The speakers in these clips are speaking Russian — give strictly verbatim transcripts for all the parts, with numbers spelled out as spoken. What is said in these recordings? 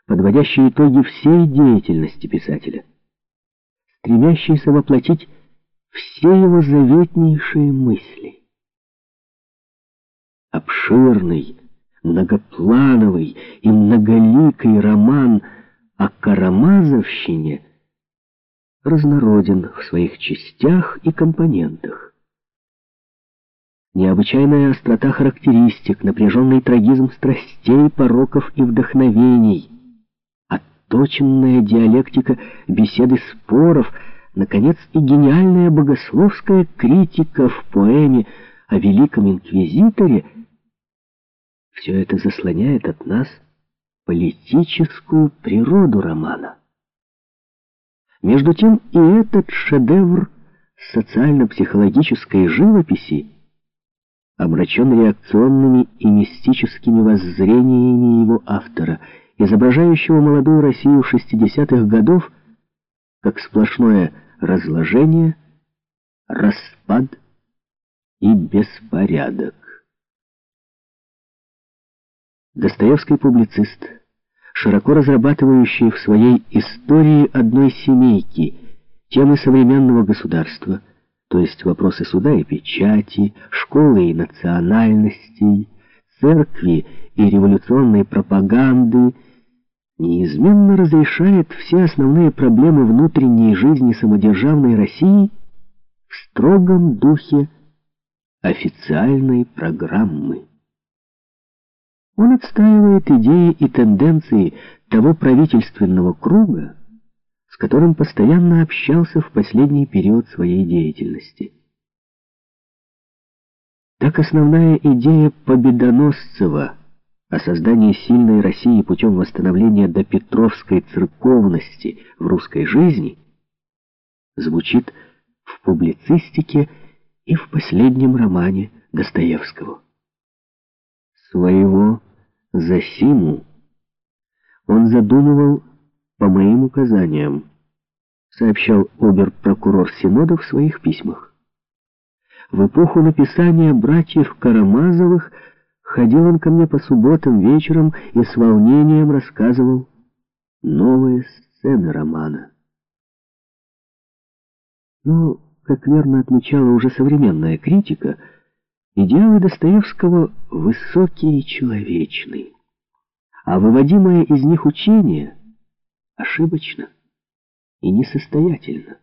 подводящий итоги всей деятельности писателя, стремящийся воплотить все его заветнейшие мысли. Обширный, многоплановый и многоликий роман о карамазовщине разнороден в своих частях и компонентах. Необычайная острота характеристик, напряженный трагизм страстей, пороков и вдохновений, отточенная диалектика беседы споров, наконец, и гениальная богословская критика в поэме о Великом Инквизиторе — все это заслоняет от нас политическую природу романа. Между тем и этот шедевр социально-психологической живописи омрачен реакционными и мистическими воззрениями его автора, изображающего молодую Россию шестидесятых годов как сплошное разложение, распад и беспорядок. Достоевский публицист, широко разрабатывающий в своей истории одной семейки темы современного государства, то есть вопросы суда и печати, школы и национальностей, церкви и революционной пропаганды, неизменно разрешает все основные проблемы внутренней жизни самодержавной России в строгом духе официальной программы. Он отстаивает идеи и тенденции того правительственного круга, с которым постоянно общался в последний период своей деятельности. Так основная идея Победоносцева о создании сильной России путем восстановления допетровской церковности в русской жизни звучит в публицистике и в последнем романе Достоевского. Своего Зосиму он задумывал по моим указаниям, сообщал обер-прокурор Синодов в своих письмах. В эпоху написания «Братьев Карамазовых» ходил он ко мне по субботам вечером и с волнением рассказывал новые сцены романа. Но, как верно отмечала уже современная критика, идеалы Достоевского высокие и человечны, а выводимое из них учение ошибочно и несостоятельно.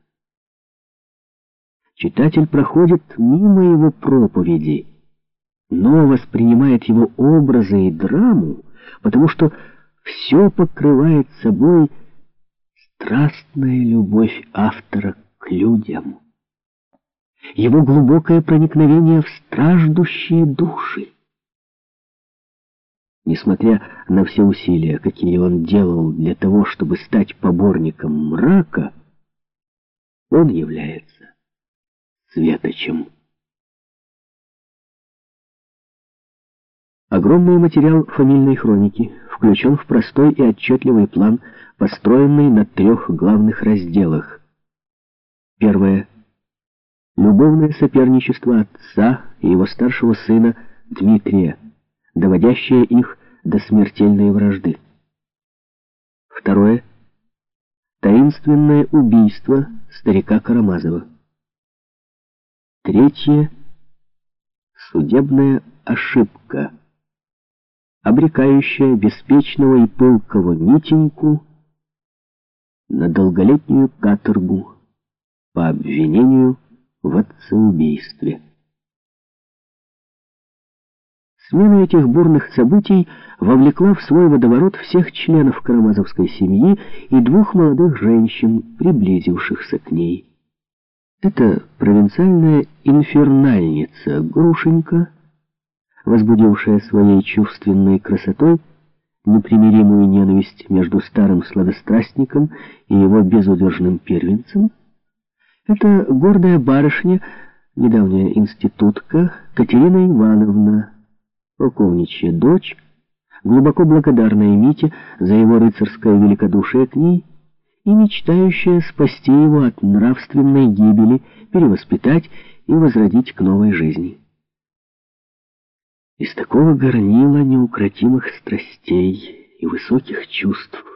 Читатель проходит мимо его проповеди, но воспринимает его образы и драму, потому что все покрывает собой страстная любовь автора к людям, его глубокое проникновение в страждущие души. Несмотря на все усилия, какие он делал для того, чтобы стать поборником мрака, он является светочем. Огромный материал фамильной хроники включен в простой и отчетливый план, построенный на трех главных разделах. Первое. Любовное соперничество отца и его старшего сына Дмитрия, доводящее их до смертельной вражды. Второе. Таинственное убийство старика Карамазова. Третье. Судебная ошибка, обрекающая беспечного и пылкого Митеньку на долголетнюю каторгу по обвинению в отцеубийстве. Смена этих бурных событий вовлекла в свой водоворот всех членов карамазовской семьи и двух молодых женщин, приблизившихся к ней. Это провинциальная инфернальница Грушенька, возбудившая своей чувственной красотой непримиримую ненависть между старым сладострастником и его безудержным первенцем. Это гордая барышня, недавняя институтка Катерина Ивановна, полковничья дочь, глубоко благодарная Мите за его рыцарское великодушие к ней и мечтающая спасти его от нравственной гибели, перевоспитать и возродить к новой жизни. Из такого горнила неукротимых страстей и высоких чувств